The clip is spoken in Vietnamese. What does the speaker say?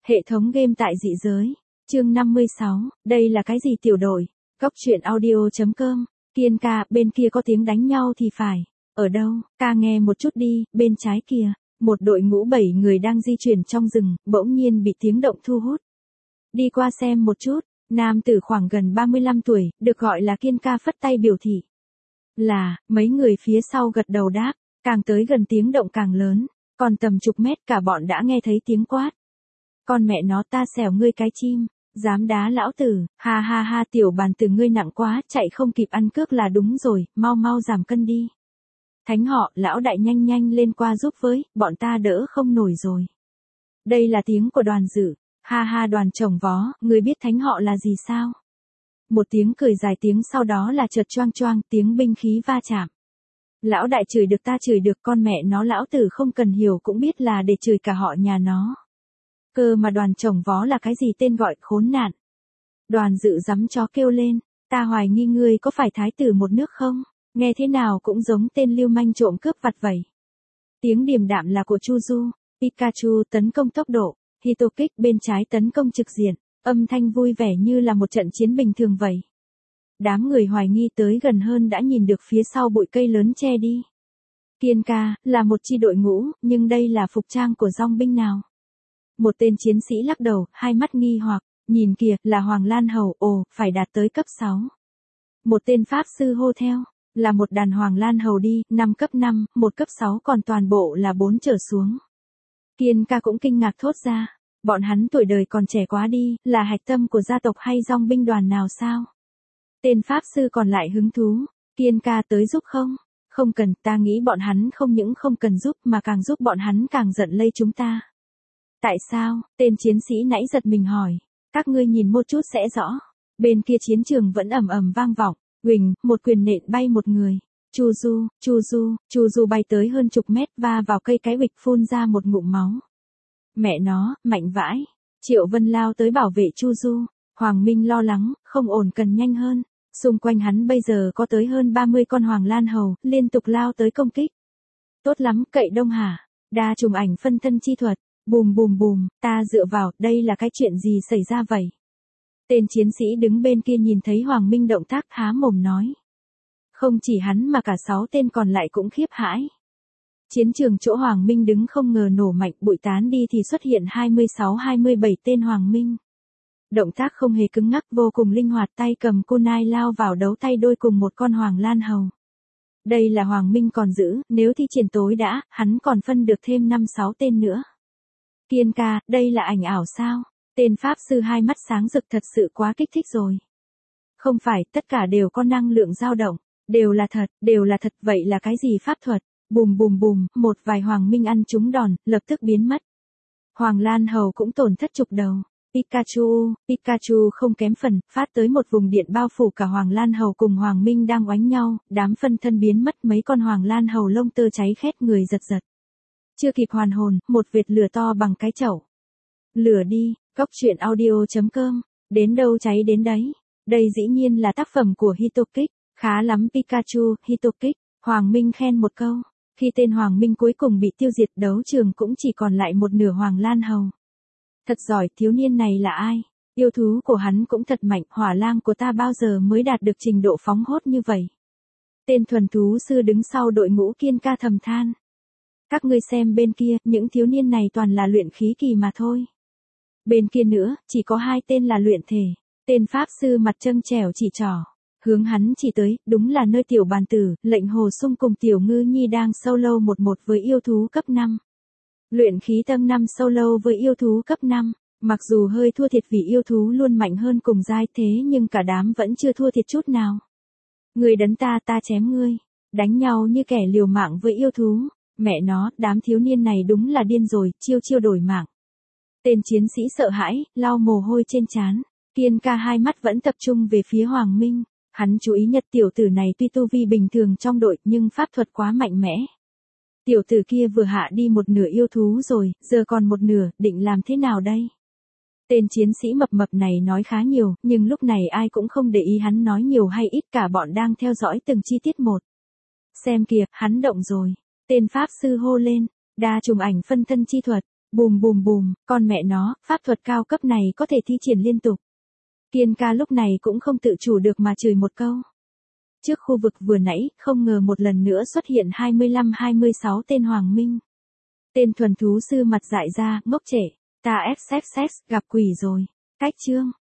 Hệ thống game tại dị giới. Chương 56, đây là cái gì tiểu đội? Góc truyện audio.com. Kiên ca, bên kia có tiếng đánh nhau thì phải. Ở đâu? Ca nghe một chút đi, bên trái kia. Một đội ngũ 7 người đang di chuyển trong rừng, bỗng nhiên bị tiếng động thu hút. Đi qua xem một chút, nam tử khoảng gần 35 tuổi, được gọi là Kiên ca phất tay biểu thị. Là, mấy người phía sau gật đầu đáp, càng tới gần tiếng động càng lớn, còn tầm chục mét cả bọn đã nghe thấy tiếng quát. Con mẹ nó ta xẻo ngươi cái chim, dám đá lão tử, ha ha ha tiểu bàn tử ngươi nặng quá, chạy không kịp ăn cước là đúng rồi, mau mau giảm cân đi. Thánh họ, lão đại nhanh nhanh lên qua giúp với, bọn ta đỡ không nổi rồi. Đây là tiếng của đoàn dự, ha ha đoàn chồng vó, ngươi biết thánh họ là gì sao? Một tiếng cười dài tiếng sau đó là chợt choang choang tiếng binh khí va chạm. Lão đại chửi được ta chửi được con mẹ nó lão tử không cần hiểu cũng biết là để chửi cả họ nhà nó. Cơ mà đoàn chồng vó là cái gì tên gọi khốn nạn. Đoàn dự dám chó kêu lên, ta hoài nghi ngươi có phải thái tử một nước không? Nghe thế nào cũng giống tên lưu manh trộm cướp vặt vậy. Tiếng điềm đạm là của Chuju, Pikachu tấn công tốc độ, Hitokix bên trái tấn công trực diện, âm thanh vui vẻ như là một trận chiến bình thường vậy. Đám người hoài nghi tới gần hơn đã nhìn được phía sau bụi cây lớn che đi. Kiên ca, là một chi đội ngũ, nhưng đây là phục trang của dòng binh nào? Một tên chiến sĩ lắc đầu, hai mắt nghi hoặc, nhìn kìa, là Hoàng Lan Hầu, ồ, phải đạt tới cấp 6. Một tên pháp sư hô theo, là một đàn Hoàng Lan Hầu đi, 5 cấp 5, một cấp 6 còn toàn bộ là 4 trở xuống. Kiên ca cũng kinh ngạc thốt ra, bọn hắn tuổi đời còn trẻ quá đi, là hạch tâm của gia tộc hay dòng binh đoàn nào sao? Tên pháp sư còn lại hứng thú, Kiên ca tới giúp không? Không cần, ta nghĩ bọn hắn không những không cần giúp mà càng giúp bọn hắn càng giận lây chúng ta. Tại sao? Tên chiến sĩ nãy giật mình hỏi. Các ngươi nhìn một chút sẽ rõ. Bên kia chiến trường vẫn ầm ầm vang vọng. Huỳnh, một quyền nện bay một người. Chuju bay tới hơn chục mét va vào cây cái huỵch phun ra một ngụm máu. Mẹ nó, mạnh vãi. Triệu Vân lao tới bảo vệ Chuju. Hoàng Minh lo lắng, không ổn cần nhanh hơn. Xung quanh hắn bây giờ có tới hơn 30 con Hoàng Lan Hầu, liên tục lao tới công kích. Tốt lắm, cậy đông hả? Đa trùng ảnh phân thân chi thuật. Bùm bùm bùm, ta dựa vào, đây là cái chuyện gì xảy ra vậy? Tên chiến sĩ đứng bên kia nhìn thấy Hoàng Minh động tác há mồm nói. Không chỉ hắn mà cả 6 tên còn lại cũng khiếp hãi. Chiến trường chỗ Hoàng Minh đứng không ngờ nổ mạnh bụi tán đi thì xuất hiện 26-27 tên Hoàng Minh. Động tác không hề cứng ngắc vô cùng linh hoạt tay cầm kunai lao vào đấu tay đôi cùng một con Hoàng Lan Hầu. Đây là Hoàng Minh còn giữ, nếu thi triển tối đã, hắn còn phân được thêm 5-6 tên nữa. Kiên ca, đây là ảnh ảo sao? Tên pháp sư hai mắt sáng rực thật sự quá kích thích rồi. Không phải, tất cả đều có năng lượng dao động, đều là thật, vậy là cái gì pháp thuật? Bùm bùm bùm, một vài Hoàng Minh ăn trúng đòn, lập tức biến mất. Hoàng Lan Hầu cũng tổn thất chục đầu. Pikachu không kém phần, phát tới một vùng điện bao phủ cả Hoàng Lan Hầu cùng Hoàng Minh đang oánh nhau, đám phân thân biến mất mấy con Hoàng Lan Hầu lông tơ cháy khét người giật giật. Chưa kịp hoàn hồn, một vệt lửa to bằng cái chậu. Lửa đi, góc truyện audio.com, đến đâu cháy đến đấy. Đây dĩ nhiên là tác phẩm của Hitokix, khá lắm Pikachu, Hitokix, Hoàng Minh khen một câu. Khi tên Hoàng Minh cuối cùng bị tiêu diệt đấu trường cũng chỉ còn lại một nửa Hoàng Lan Hầu. Thật giỏi, thiếu niên này là ai? Yêu thú của hắn cũng thật mạnh, hỏa lang của ta bao giờ mới đạt được trình độ phóng hốt như vậy? Tên thuần thú sư đứng sau đội ngũ Kiên ca thầm than. Các ngươi xem bên kia, những thiếu niên này toàn là luyện khí kỳ mà thôi. Bên kia nữa, chỉ có 2 tên là luyện thể. Tên pháp sư mặt trâng trẻo chỉ trỏ. Hướng hắn chỉ tới, đúng là nơi tiểu bàn tử, lệnh hồ sung cùng tiểu ngư nhi đang solo 1-1 với yêu thú cấp 5. Luyện khí tầng 5 solo với yêu thú cấp 5. Mặc dù hơi thua thiệt vì yêu thú luôn mạnh hơn cùng giai thế nhưng cả đám vẫn chưa thua thiệt chút nào. Người đấn ta chém ngươi. Đánh nhau như kẻ liều mạng với yêu thú. Mẹ nó, đám thiếu niên này đúng là điên rồi, chiêu đổi mạng. Tên chiến sĩ sợ hãi, lau mồ hôi trên trán. Kiên ca hai mắt vẫn tập trung về phía Hoàng Minh. Hắn chú ý nhật tiểu tử này tuy tu vi bình thường trong đội nhưng pháp thuật quá mạnh mẽ. Tiểu tử kia vừa hạ đi một nửa yêu thú rồi, giờ còn một nửa, định làm thế nào đây? Tên chiến sĩ mập mập này nói khá nhiều, nhưng lúc này ai cũng không để ý hắn nói nhiều hay ít cả bọn đang theo dõi từng chi tiết một. Xem kìa, hắn động rồi. Tên pháp sư hô lên, đa trùng ảnh phân thân chi thuật. Bùm bùm bùm, con mẹ nó, pháp thuật cao cấp này có thể thi triển liên tục. Kiên ca lúc này cũng không tự chủ được mà chửi một câu. Trước khu vực vừa nãy, không ngờ một lần nữa xuất hiện 25-26 tên Hoàng Minh. Tên thuần thú sư mặt dại ra, ngốc trệ. Ta xxx, gặp quỷ rồi. Cách chương.